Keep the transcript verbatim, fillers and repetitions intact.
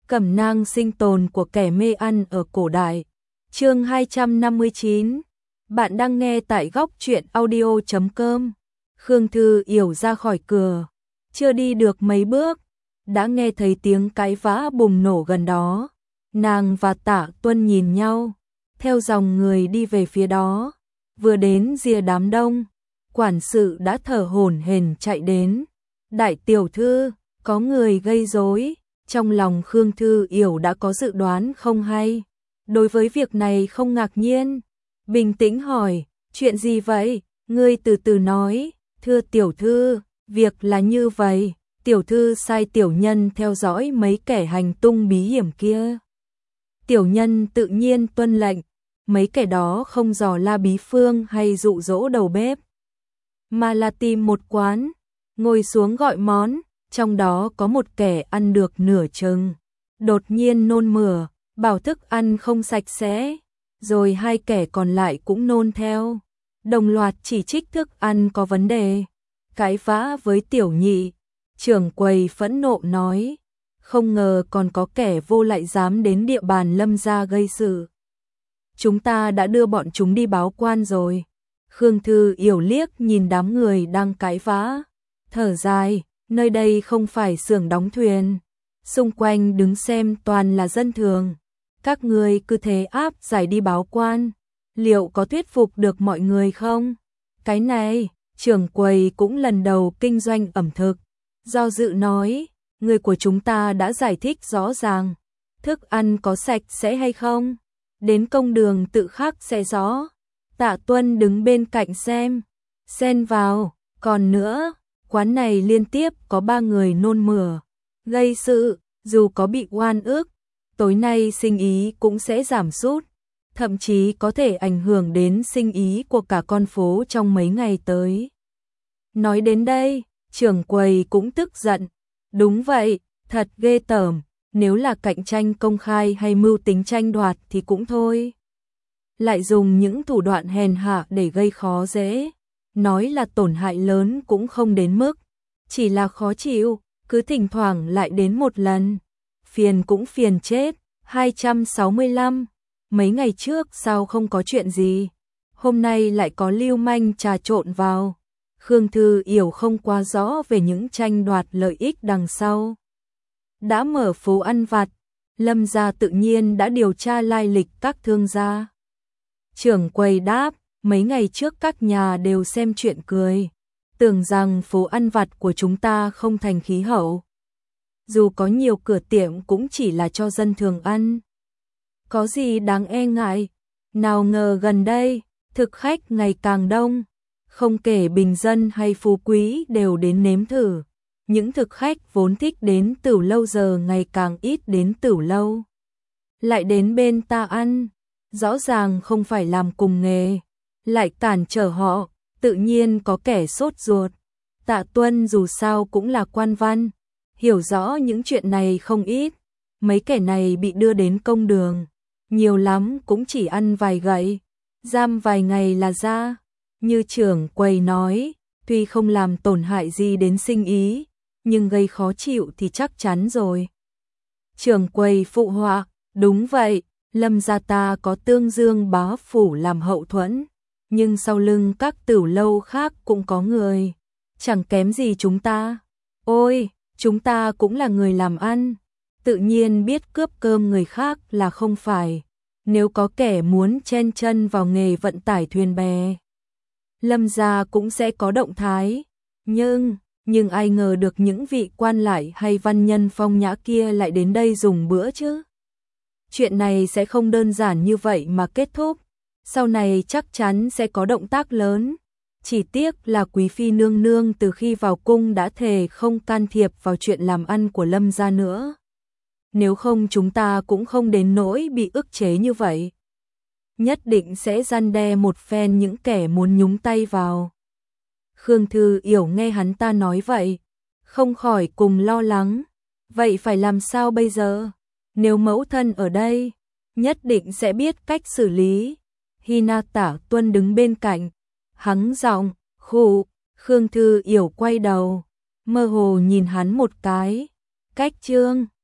Cẩm nang sinh tồn của kẻ mê ăn ở cổ đại. Chương hai trăm năm mươi chín. Bạn đang nghe tại góc truyện audio chấm com. Khương Thư Yểu ra khỏi cửa, chưa đi được mấy bước, đã nghe thấy tiếng cãi vã bùng nổ gần đó. Nàng và Tạ Tuân nhìn nhau, theo dòng người đi về phía đó. Vừa đến rìa đám đông, quản sự đã thở hổn hển chạy đến. Đại tiểu thư, có người gây rối. Trong lòng Khương Thư Yểu đã có dự đoán không hay. Đối với việc này không ngạc nhiên. Bình tĩnh hỏi, chuyện gì vậy? Ngươi từ từ nói. Thưa tiểu thư, việc là như vậy. Tiểu thư sai tiểu nhân theo dõi mấy kẻ hành tung bí hiểm kia. Tiểu nhân tự nhiên tuân lệnh. Mấy kẻ đó không dò la bí phương hay dụ dỗ đầu bếp, mà là tìm một quán, ngồi xuống gọi món. Trong đó có một kẻ ăn được nửa chừng, đột nhiên nôn mửa, bảo thức ăn không sạch sẽ, rồi hai kẻ còn lại cũng nôn theo, đồng loạt chỉ trích thức ăn có vấn đề, cãi vã với tiểu nhị. Trưởng quầy phẫn nộ nói, không ngờ còn có kẻ vô lại dám đến địa bàn Lâm gia gây sự. Chúng ta đã đưa bọn chúng đi báo quan rồi. Khương Thư Yểu liếc nhìn đám người đang cãi vã, thở dài. Nơi đây không phải xưởng đóng thuyền, xung quanh đứng xem toàn là dân thường. Các người cứ thế áp giải đi báo quan, liệu có thuyết phục được mọi người không? Cái này, trưởng quầy cũng lần đầu kinh doanh ẩm thực, do dự nói, người của chúng ta đã giải thích rõ ràng, thức ăn có sạch sẽ hay không, đến công đường tự khắc sẽ rõ. Tạ Tuân đứng bên cạnh xem, xen vào, còn nữa. Quán này liên tiếp có ba người nôn mửa, gây sự, dù có bị oan ức, tối nay sinh ý cũng sẽ giảm sút, thậm chí có thể ảnh hưởng đến sinh ý của cả con phố trong mấy ngày tới. Nói đến đây, trưởng quầy cũng tức giận, đúng vậy, thật ghê tởm, nếu là cạnh tranh công khai hay mưu tính tranh đoạt thì cũng thôi. Lại dùng những thủ đoạn hèn hạ để gây khó dễ. Nói là tổn hại lớn cũng không đến mức, chỉ là khó chịu, cứ thỉnh thoảng lại đến một lần. Phiền cũng phiền chết. Hai trăm sáu mươi lăm. Mấy ngày trước sao không có chuyện gì, hôm nay lại có lưu manh trà trộn vào. Khương Thư Yểu không quá rõ về những tranh đoạt lợi ích đằng sau. Đã mở phố ăn vặt, Lâm gia tự nhiên đã điều tra lai lịch các thương gia. Trưởng quầy đáp, mấy ngày trước các nhà đều xem chuyện cười, tưởng rằng phố ăn vặt của chúng ta không thành khí hậu. Dù có nhiều cửa tiệm cũng chỉ là cho dân thường ăn. Có gì đáng e ngại, nào ngờ gần đây, thực khách ngày càng đông, không kể bình dân hay phú quý đều đến nếm thử. Những thực khách vốn thích đến tửu lâu giờ ngày càng ít đến tửu lâu, lại đến bên ta ăn, rõ ràng không phải làm cùng nghề, lại cản trở họ, tự nhiên có kẻ sốt ruột. Tạ Tuân dù sao cũng là quan văn, hiểu rõ những chuyện này không ít. Mấy kẻ này bị đưa đến công đường, nhiều lắm cũng chỉ ăn vài gậy, giam vài ngày là ra. Như trưởng quầy nói, tuy không làm tổn hại gì đến sinh ý, nhưng gây khó chịu thì chắc chắn rồi. Trưởng quầy phụ họa, đúng vậy, Lâm gia ta có Tương Dương bá phủ làm hậu thuẫn, nhưng sau lưng các tửu lâu khác cũng có người, chẳng kém gì chúng ta. Ôi, chúng ta cũng là người làm ăn, tự nhiên biết cướp cơm người khác là không phải. Nếu có kẻ muốn chen chân vào nghề vận tải thuyền bè, Lâm gia cũng sẽ có động thái. Nhưng, nhưng ai ngờ được những vị quan lại hay văn nhân phong nhã kia lại đến đây dùng bữa chứ. Chuyện này sẽ không đơn giản như vậy mà kết thúc. Sau này chắc chắn sẽ có động tác lớn. Chỉ tiếc là quý phi nương nương từ khi vào cung đã thề không can thiệp vào chuyện làm ăn của Lâm gia nữa. Nếu không chúng ta cũng không đến nỗi bị ức chế như vậy. Nhất định sẽ răn đe một phen những kẻ muốn nhúng tay vào. Khương Thư Yểu nghe hắn ta nói vậy, không khỏi cùng lo lắng. Vậy phải làm sao bây giờ? Nếu mẫu thân ở đây, nhất định sẽ biết cách xử lý. Hina Tạ Tuân đứng bên cạnh, hắng giọng, khụ. Khương Thư Yểu quay đầu, mơ hồ nhìn hắn một cái. Cách trương.